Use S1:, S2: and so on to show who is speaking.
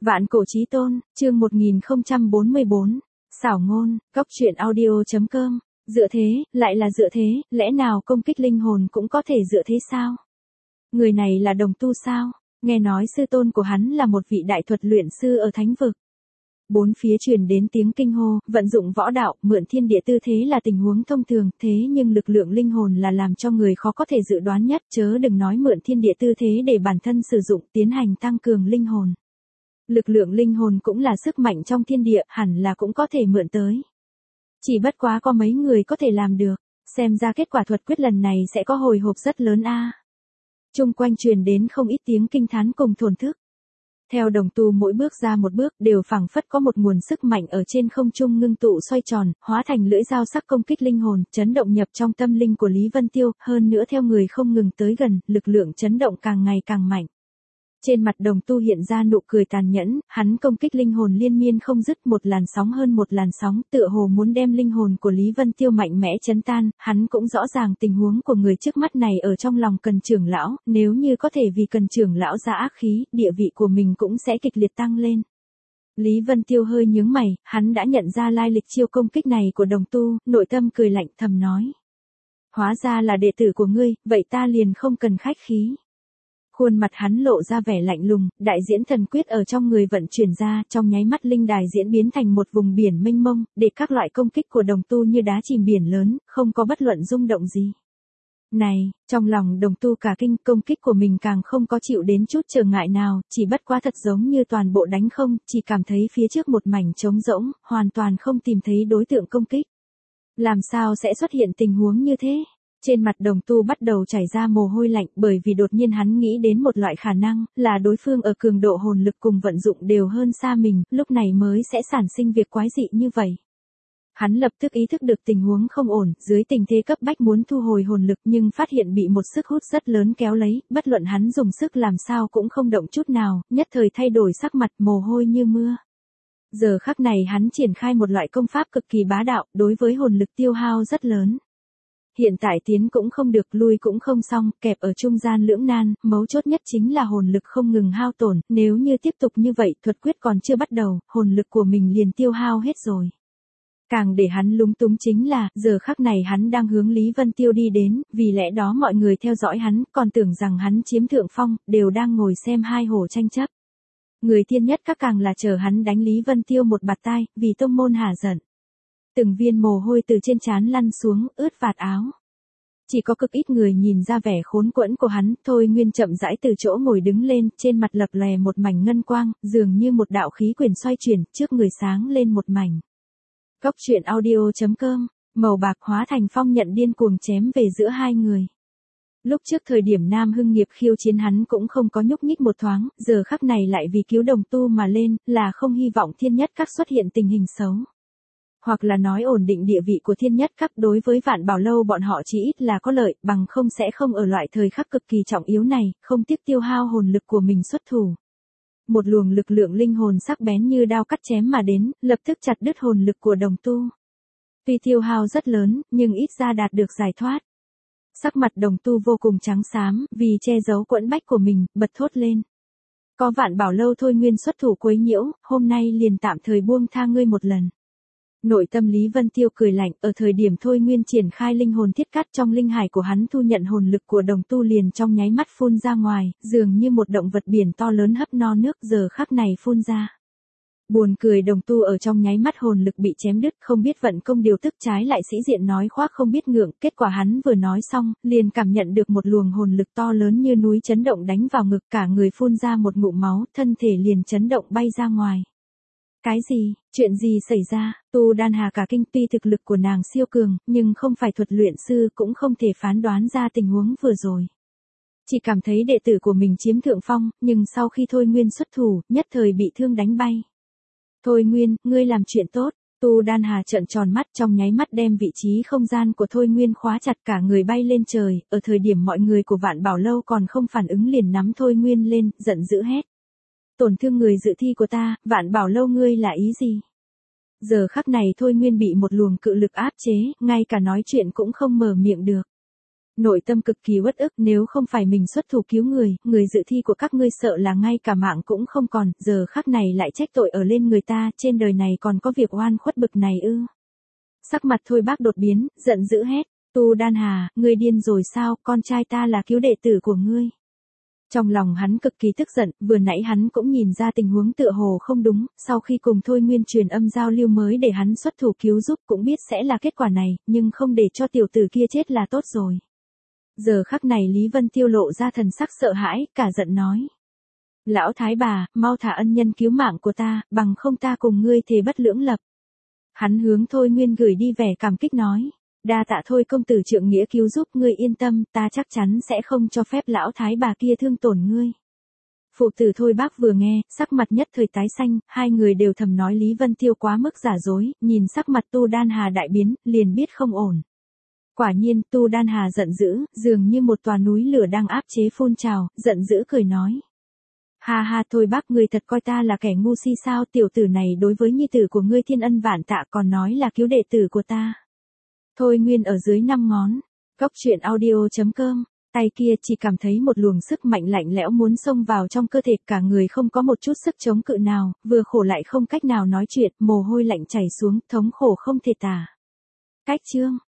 S1: Vạn cổ chí tôn, chương 1044, xảo ngôn, góc truyện audio.com, dựa thế, lại là dựa thế, lẽ nào công kích linh hồn cũng có thể dựa thế sao? Người này là đồng tu sao? Nghe nói sư tôn của hắn là một vị đại thuật luyện sư ở thánh vực. Bốn phía truyền đến tiếng kinh hô, vận dụng võ đạo, mượn thiên địa tư thế là tình huống thông thường, thế nhưng lực lượng linh hồn là làm cho người khó có thể dự đoán nhất, chớ đừng nói mượn thiên địa tư thế để bản thân sử dụng, tiến hành tăng cường linh hồn. Lực lượng linh hồn cũng là sức mạnh trong thiên địa, hẳn là cũng có thể mượn tới. Chỉ bất quá có mấy người có thể làm được, xem ra kết quả thuật quyết lần này sẽ có hồi hộp rất lớn a. Chung quanh truyền đến không ít tiếng kinh thán cùng thổn thức. Theo đồng tu mỗi bước ra một bước đều phảng phất có một nguồn sức mạnh ở trên không trung ngưng tụ xoay tròn, hóa thành lưỡi dao sắc công kích linh hồn, chấn động nhập trong tâm linh của Lý Vân Tiêu, hơn nữa theo người không ngừng tới gần, lực lượng chấn động càng ngày càng mạnh. Trên mặt đồng tu hiện ra nụ cười tàn nhẫn, hắn công kích linh hồn liên miên không dứt, một làn sóng hơn một làn sóng, tựa hồ muốn đem linh hồn của Lý Vân Tiêu mạnh mẽ chấn tan, hắn cũng rõ ràng tình huống của người trước mắt này ở trong lòng Cần trưởng lão, nếu như có thể vì Cần trưởng lão ra ác khí, địa vị của mình cũng sẽ kịch liệt tăng lên. Lý Vân Tiêu hơi nhướng mày, hắn đã nhận ra lai lịch chiêu công kích này của đồng tu, nội tâm cười lạnh thầm nói. Hóa ra là đệ tử của ngươi, vậy ta liền không cần khách khí. Khuôn mặt hắn lộ ra vẻ lạnh lùng, đại diễn thần quyết ở trong người vận chuyển ra, trong nháy mắt linh đài diễn biến thành một vùng biển mênh mông, để các loại công kích của đồng tu như đá chìm biển lớn, không có bất luận rung động gì. Này, trong lòng đồng tu cả kinh, công kích của mình càng không có chịu đến chút trở ngại nào, chỉ bất quá thật giống như toàn bộ đánh không, chỉ cảm thấy phía trước một mảnh trống rỗng, hoàn toàn không tìm thấy đối tượng công kích. Làm sao sẽ xuất hiện tình huống như thế? Trên mặt đồng tu bắt đầu chảy ra mồ hôi lạnh bởi vì đột nhiên hắn nghĩ đến một loại khả năng, là đối phương ở cường độ hồn lực cùng vận dụng đều hơn xa mình, lúc này mới sẽ sản sinh việc quái dị như vậy. Hắn lập tức ý thức được tình huống không ổn, dưới tình thế cấp bách muốn thu hồi hồn lực nhưng phát hiện bị một sức hút rất lớn kéo lấy, bất luận hắn dùng sức làm sao cũng không động chút nào, nhất thời thay đổi sắc mặt mồ hôi như mưa. Giờ khắc này hắn triển khai một loại công pháp cực kỳ bá đạo, đối với hồn lực tiêu hao rất lớn. Hiện tại tiến cũng không được, lui cũng không xong, kẹp ở trung gian lưỡng nan, mấu chốt nhất chính là hồn lực không ngừng hao tổn, nếu như tiếp tục như vậy, thuật quyết còn chưa bắt đầu, hồn lực của mình liền tiêu hao hết rồi. Càng để hắn lúng túng chính là, giờ khắc này hắn đang hướng Lý Vân Tiêu đi đến, vì lẽ đó mọi người theo dõi hắn, còn tưởng rằng hắn chiếm thượng phong, đều đang ngồi xem hai hồ tranh chấp. Người thiên nhất các càng là chờ hắn đánh Lý Vân Tiêu một bạt tai, vì tông môn hả giận. Từng viên mồ hôi từ trên trán lăn xuống, ướt vạt áo. Chỉ có cực ít người nhìn ra vẻ khốn quẫn của hắn, Thôi Nguyên chậm rãi từ chỗ ngồi đứng lên, trên mặt lập lòe một mảnh ngân quang, dường như một đạo khí quyền xoay chuyển, trước người sáng lên một mảnh. Góc truyện audio.com, màu bạc hóa thành phong nhận điên cuồng chém về giữa hai người. Lúc trước thời điểm Nam Hưng Nghiệp khiêu chiến hắn cũng không có nhúc nhích một thoáng, giờ khắc này lại vì cứu đồng tu mà lên, là không hy vọng thiên nhất các xuất hiện tình hình xấu. Hoặc là nói ổn định địa vị của thiên nhất các đối với Vạn Bảo Lâu bọn họ chỉ ít là có lợi, bằng không sẽ không ở loại thời khắc cực kỳ trọng yếu này, không tiếc tiêu hao hồn lực của mình xuất thủ. Một luồng lực lượng linh hồn sắc bén như đao cắt chém mà đến, lập tức chặt đứt hồn lực của đồng tu. Tuy tiêu hao rất lớn, nhưng ít ra đạt được giải thoát. Sắc mặt đồng tu vô cùng trắng xám, vì che giấu quẫn bách của mình, bật thốt lên. Có Vạn Bảo Lâu Thôi Nguyên xuất thủ quấy nhiễu, hôm nay liền tạm thời buông tha ngươi một lần. Nội tâm Lý Vân Tiêu cười lạnh, ở thời điểm Thôi Nguyên triển khai linh hồn thiết cắt trong linh hải của hắn thu nhận hồn lực của đồng tu liền trong nháy mắt phun ra ngoài, dường như một động vật biển to lớn hấp no nước giờ khắc này phun ra. Buồn cười đồng tu ở trong nháy mắt hồn lực bị chém đứt, không biết vận công điều tức trái lại sĩ diện nói khoác không biết ngượng, kết quả hắn vừa nói xong, liền cảm nhận được một luồng hồn lực to lớn như núi chấn động đánh vào ngực, cả người phun ra một ngụm máu, thân thể liền chấn động bay ra ngoài. Cái gì, chuyện gì xảy ra, Tu Đan Hà cả kinh, tuy thực lực của nàng siêu cường, nhưng không phải thuật luyện sư cũng không thể phán đoán ra tình huống vừa rồi. Chỉ cảm thấy đệ tử của mình chiếm thượng phong, nhưng sau khi Thôi Nguyên xuất thủ, nhất thời bị thương đánh bay. Thôi Nguyên, ngươi làm chuyện tốt, Tu Đan Hà trợn tròn mắt trong nháy mắt đem vị trí không gian của Thôi Nguyên khóa chặt cả người bay lên trời, ở thời điểm mọi người của Vạn Bảo Lâu còn không phản ứng liền nắm Thôi Nguyên lên, giận dữ hét. Tổn thương người dự thi của ta, Vạn Bảo Lâu ngươi là ý gì? Giờ khắc này Thôi Nguyên bị một luồng cự lực áp chế, ngay cả nói chuyện cũng không mở miệng được. Nội tâm cực kỳ uất ức, nếu không phải mình xuất thủ cứu người, người dự thi của các ngươi sợ là ngay cả mạng cũng không còn, giờ khắc này lại trách tội ở lên người ta, trên đời này còn có việc oan khuất bực này ư. Sắc mặt Thôi Bác đột biến, giận dữ hét, Tu Đan Hà, ngươi điên rồi sao, con trai ta là cứu đệ tử của ngươi. Trong lòng hắn cực kỳ tức giận, vừa nãy hắn cũng nhìn ra tình huống tựa hồ không đúng, sau khi cùng Thôi Nguyên truyền âm giao lưu mới để hắn xuất thủ cứu giúp cũng biết sẽ là kết quả này, nhưng không để cho tiểu tử kia chết là tốt rồi. Giờ khắc này Lý Vân Tiêu lộ ra thần sắc sợ hãi, cả giận nói. Lão thái bà, mau thả ân nhân cứu mạng của ta, bằng không ta cùng ngươi thề bất lưỡng lập. Hắn hướng Thôi Nguyên gửi đi vẻ cảm kích nói. Đa tạ Thôi công tử trượng nghĩa cứu giúp, ngươi yên tâm, ta chắc chắn sẽ không cho phép lão thái bà kia thương tổn ngươi. Phụ tử Thôi Bác vừa nghe, sắc mặt nhất thời tái xanh, hai người đều thầm nói Lý Vân Tiêu quá mức giả dối, nhìn sắc mặt Tu Đan Hà đại biến, liền biết không ổn. Quả nhiên, Tu Đan Hà giận dữ, dường như một tòa núi lửa đang áp chế phun trào, giận dữ cười nói. Ha ha, Thôi Bác, ngươi thật coi ta là kẻ ngu si sao, tiểu tử này đối với nhi tử của ngươi thiên ân vạn tạ còn nói là cứu đệ tử của ta. Thôi Nguyên ở dưới 5 ngón. Góc truyện audio.com. Tay kia chỉ cảm thấy một luồng sức mạnh lạnh lẽo muốn xông vào trong cơ thể, cả người không có một chút sức chống cự nào, vừa khổ lại không cách nào nói chuyện, mồ hôi lạnh chảy xuống, thống khổ không thể tả. Cách chương